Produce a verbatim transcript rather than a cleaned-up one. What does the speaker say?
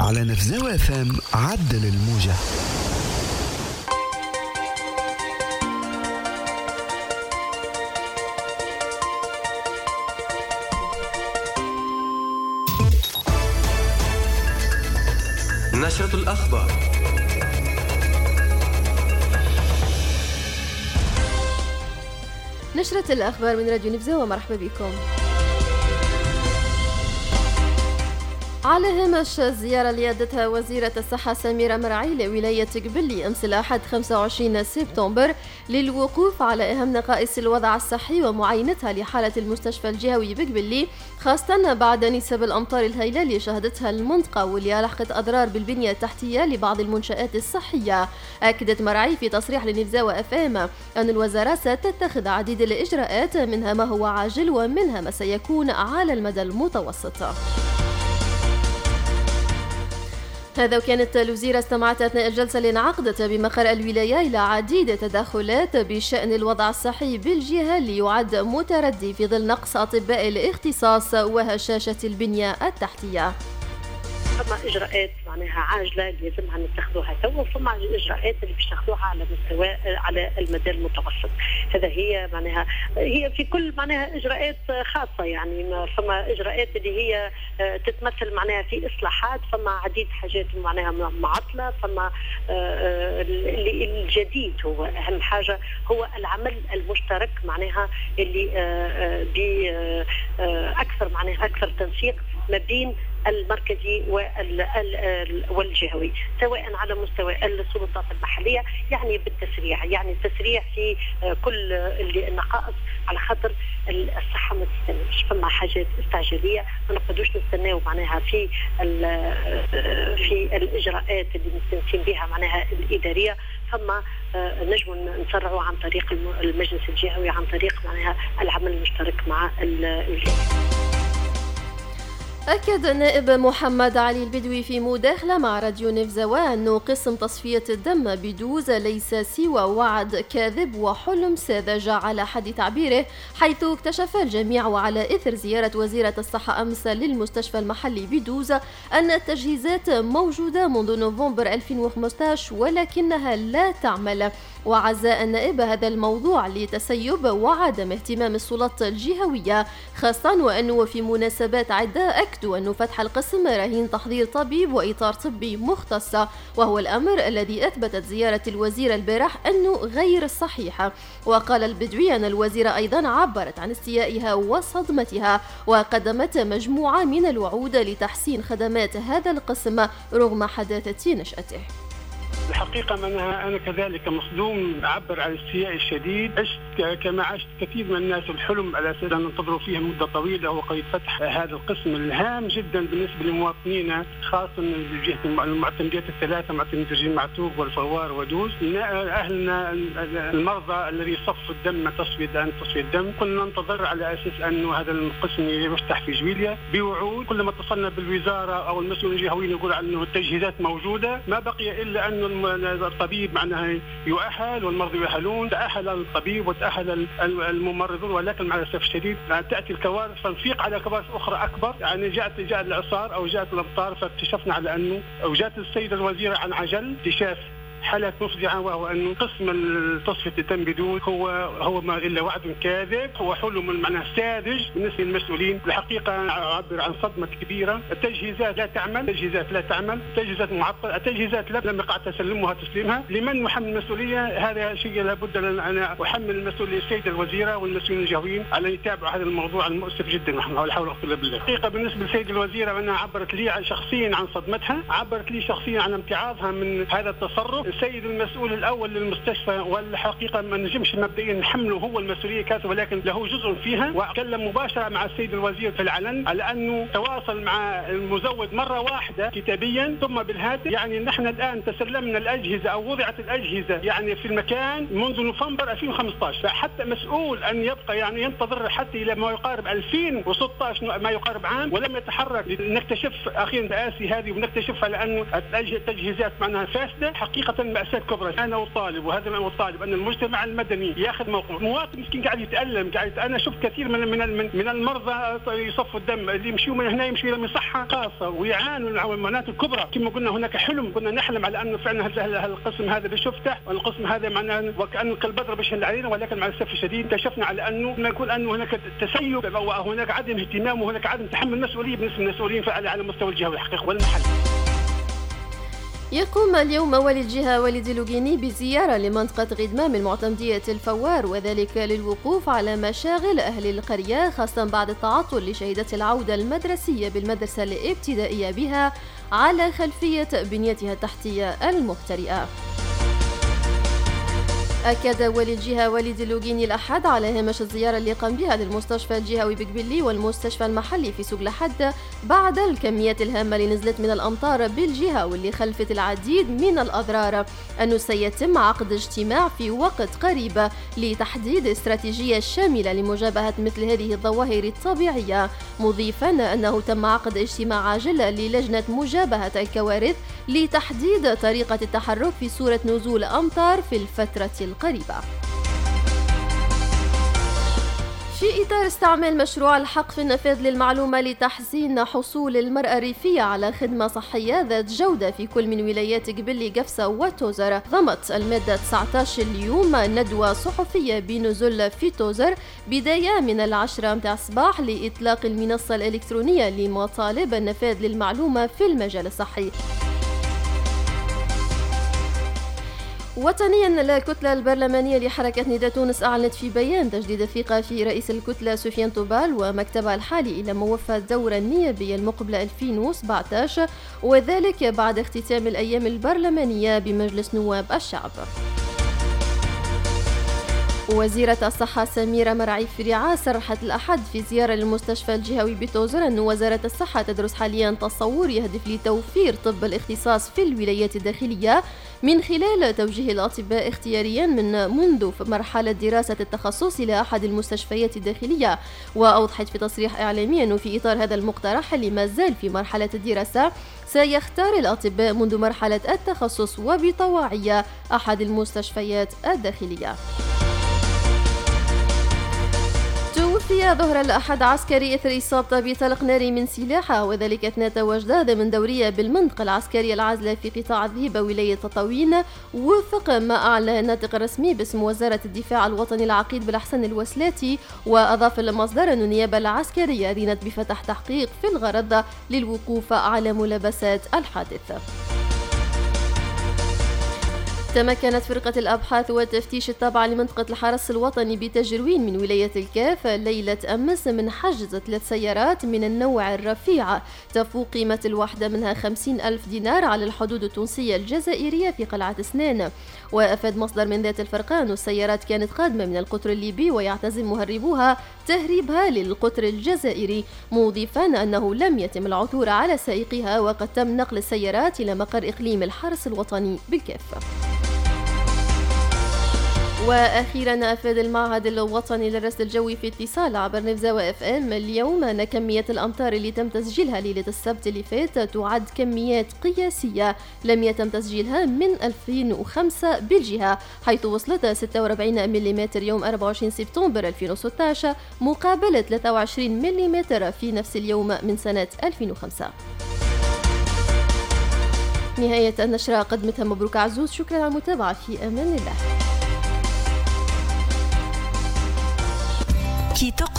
على نفزاوة اف ام. عدل الموجة. نشرة الأخبار. نشرة الأخبار من راديو نفزاوة، ومرحبا بكم. على هامش الزيارة اللي أدتها وزيرة الصحة سميرة مرعي لولاية قبلي أمس الأحد خمسة وعشرين سبتمبر للوقوف على أهم نقائص الوضع الصحي ومعاينتها لحالة المستشفى الجهوي بقبلي، خاصة بعد نسب الأمطار الهائلة اللي شهدتها المنطقة واللي ألحقت أضرار بالبنية التحتية لبعض المنشآت الصحية. أكدت مرعي في تصريح لنفزاوة اف ام أن الوزارة ستتخذ عديد الإجراءات، منها ما هو عاجل ومنها ما سيكون على المدى المتوسط. هذا وكانت الوزيرة استمعت أثناء الجلسة اللي انعقدت بمقر الولاية إلى عديد التدخلات بشأن الوضع الصحي بالجهة اللي يعد متردي في ظل نقص أطباء الاختصاص وهشاشة البنية التحتية. فما اجراءات معناها عاجله اللي لازمها نتخذوها توا، وفما اجراءات اللي باش ناخذوها على مستوى على المدى المتوسط. هذا هي معناها هي في كل معناها اجراءات خاصه، يعني فما اجراءات اللي هي تتمثل معناها في اصلاحات، فما عديد حاجات معناها معطله، فما الجديد هو اهم حاجه هو العمل المشترك معناها اللي باكثر معناها اكثر تنسيق ما بين المركزي والجهوي، سواء على مستوى السلطات المحليه، يعني بالتسريع، يعني التسريع في كل النقائص على خاطر الصحه ما تستناش. فما حاجات استعجاليه ما نقدروش نستناو معناها في في الاجراءات اللي مستنسين بها معناها الاداريه، فما نجم نسرعوا عن طريق المجلس الجهوي، عن طريق معناها العمل المشترك مع الجهه. أكد النائب محمد علي البدوي في مداخلة مع راديو نفزاوة أنه قسم تصفية الدم بدوز ليس سوى وعد كاذب وحلم ساذج على حد تعبيره، حيث اكتشف الجميع وعلى إثر زيارة وزيرة الصحة أمس للمستشفى المحلي بدوز أن التجهيزات موجودة منذ نوفمبر ألفين وخمسة عشر ولكنها لا تعمل. وعزى النائب هذا الموضوع لتسيب وعدم اهتمام السلطات الجهوية خاصة، وأنه في مناسبات عدة أكدوا أن فتح القسم رهين تحضير طبيب وإطار طبي مختص، وهو الأمر الذي أثبتت زيارة الوزير البارح أنه غير صحيح. وقال البدوي أن الوزيرة أيضا عبرت عن استيائها وصدمتها، وقدمت مجموعة من الوعود لتحسين خدمات هذا القسم رغم حداثة نشأته. الحقيقة أنها أنا كذلك مصدوم، أعبر عن الاستياء الشديد. عشت كما عشت كثير من الناس الحلم على أساس أن ننتظروا فيها مدة طويلة وقد فتح هذا القسم الهام جدا بالنسبة لمواطنينا، خاصة الجهة المعتمدات الثلاثة، معتمدية رجيم معتوق والفوار ودوز. أهلنا المرضى الذي صفوا الدم تصفية الدم تصفية الدم كنا ننتظر على أساس أنه هذا القسم يفتح في جويليا بوعود. كلما اتصلنا بالوزارة أو المسؤولين الجهويين يقول أنه التجهيزات موجودة، ما بقي إلا أن الطبيب معناها يؤهل والمرضى يؤهلون. تأهل الطبيب وتأهل الممرضون، ولكن مع الأسف الشديد تأتي الكوارث فنفيق على كوارث أخرى أكبر. يعني جاءت جاء الإعصار أو جاءت الأمطار، فاكتشفنا على أنه أو جاءت السيدة الوزيرة عن عجل اكتشاف حالات مفزعة، وهو أنه قسم تصفية الدم بدون هو هو ما إلا وعد كاذب، هو حلم معناه ساذج بالنسبة للمسؤولين. الحقيقة أعبر عن صدمة كبيرة. التجهيزات لا تعمل، التجهيزات لا تعمل، التجهيزات معطلة، التجهيزات لم يقع تسلمها تسليمها. لمن نحمل المسؤولية؟ هذا شيء لابد أن أنا أحمل المسؤولية السيدة الوزيرة والمسؤولين الجهويين على يتابعوا هذا الموضوع المؤسف جدا. نحن لا حول ولا قوة إلا بالله. الحقيقة بالنسبة للسيدة الوزيرة أنها عبرت لي شخصيا عن صدمتها، عبرت لي شخصيا عن امتعاضها من هذا التصرف. السيد المسؤول الأول للمستشفى، والحقيقة ما نجمش مبدئيا نحمله هو المسؤولية كاسة، ولكن له جزء فيها. وأتكلم مباشرة مع السيد الوزير في العلن على أنه تواصل مع المزود مرة واحدة كتابيا ثم بالهاتف. يعني نحن الآن تسلمنا الأجهزة أو وضعت الأجهزة يعني في المكان منذ نوفمبر ألفين وخمسة عشر، فحتى مسؤول أن يبقى يعني ينتظر حتى إلى ما يقارب ألفين وستة عشر ما يقارب عام ولم يتحرك. نكتشف أخيرا الآسي هذه ونكتشف على أنه التجهيزات معناها فاسدة. حقيقة حقيقة مأساة كبرى. أنا أطالب وهذا ما أطالب أن المجتمع المدني ياخذ موقف. مواطن مسكين قاعد يتألم، قاعد أنا شفت كثير من من من المرضى يصفوا الدم اللي يمشوا من هنا يمشوا إلى مصحة خاصة ويعانوا من المعاناة الكبرى. كما قلنا هناك حلم، كنا نحلم على أن فعلا هذا القسم هذا باش يفتح، والقسم هذا معناه وكأن البذر باش يهل علينا، ولكن مع الأسف الشديد اكتشفنا على أنه نقول أنه هناك تسيب وهناك عدم اهتمام وهناك عدم تحمل مسؤولية بالنسبة للمسؤولين على مستوى الجهة والحقيقة والمحل. يقوم اليوم والي الجهة والد لوغيني بزيارة لمنطقة غدمام المعتمدية الفوار، وذلك للوقوف على مشاغل أهل القرية، خاصة بعد التعطل اللي شهدت العودة المدرسية بالمدرسة الابتدائية بها على خلفية بنيتها التحتية المهترئة. أكد والي الجهة والد لوغيني الأحد على هامش الزيارة اللي قام بها للمستشفى الجهوي بكبلي والمستشفى المحلي في سوق لحد بعد الكميات الهامة اللي نزلت من الأمطار بالجهة واللي خلفت العديد من الأضرار، أنه سيتم عقد اجتماع في وقت قريب لتحديد استراتيجية شاملة لمجابهة مثل هذه الظواهر الطبيعية، مضيفا أنه تم عقد اجتماع عاجل للجنة مجابهة الكوارث لتحديد طريقة التحرك في صورة نزول أمطار في الفترة القريبة. في إطار استعمال مشروع الحق في النفاذ للمعلومة لتحسين حصول المرأة الريفية على خدمة صحية ذات جودة في كل من ولايات قبلي قفصة وتوزر، ضمت المادة تسعة عشر اليوم ندوة صحفية بنزل في توزر بداية من العشرة متاع الصباح لإطلاق المنصة الإلكترونية لمطالب النفاذ للمعلومة في المجال الصحي. وطنيا، الكتلة البرلمانية لحركة نداء تونس أعلنت في بيان تجديد الثقة في رئيس الكتلة سفيان طوبال ومكتبها الحالي إلى موفى الدورة النيابية المقبلة ألفين وسبعة عشر، وذلك بعد اختتام الأيام البرلمانية بمجلس نواب الشعب. وزيرة الصحة سميرة مرعي فريعة صرحت الأحد في زيارة للمستشفى الجهوي بتوزر أن وزارة الصحة تدرس حاليا تصور يهدف لتوفير طب الاختصاص في الولايات الداخلية من خلال توجيه الأطباء اختياريا من منذ مرحلة دراسة التخصص إلى أحد المستشفيات الداخلية. وأوضحت في تصريح إعلامي أنه في إطار هذا المقترح اللي ما زال في مرحلة الدراسة سيختار الأطباء منذ مرحلة التخصص وبطواعية أحد المستشفيات الداخلية. توفي ظهر الأحد عسكري إثر إصابته بطلق ناري من سلاحه، وذلك أثناء تواجده ضمن دورية بالمنطقة العسكرية العازلة في قطاع الذهيبة ولاية تطاوين، وفق ما أعلن الناطق الرسمي باسم وزارة الدفاع الوطني العقيد بالحسن الوسلاتي. وأضاف المصدر أن النيابة العسكرية أذنت بفتح تحقيق في الغرض للوقوف على ملابسات الحادث. تمكنت فرقة الأبحاث والتفتيش التابعة لمنطقة الحرس الوطني بتجروين من ولاية الكاف ليلة أمس من حجز ثلاث سيارات من النوع الرفيع تفوق قيمة الواحدة منها خمسين ألف دينار على الحدود التونسية الجزائرية في قلعة سنان. وأفاد مصدر من ذات الفرقة أن السيارات كانت قادمة من القطر الليبي ويعتزم مهربوها تهريبها للقطر الجزائري، مضيفا أنه لم يتم العثور على سائقها وقد تم نقل السيارات إلى مقر إقليم الحرس الوطني بالكاف. وأخيرا، أفاد المعهد الوطني للرصد الجوي في اتصال عبر نفزاوة اف ام اليوم أن كمية الأمطار اللي تم تسجيلها ليلة السبت اللي فات تعد كميات قياسية لم يتم تسجيلها من ألفين وخمسة بالجهة، حيث وصلت ستة وأربعين ملم يوم أربعة وعشرين سبتمبر ألفين وستة عشر مقابل ثلاثة وعشرين ملم في نفس اليوم من سنة ألفين وخمسة. نهاية النشرة قدمتها مبروك عزوز، شكرا على المتابعة، في أمان الله.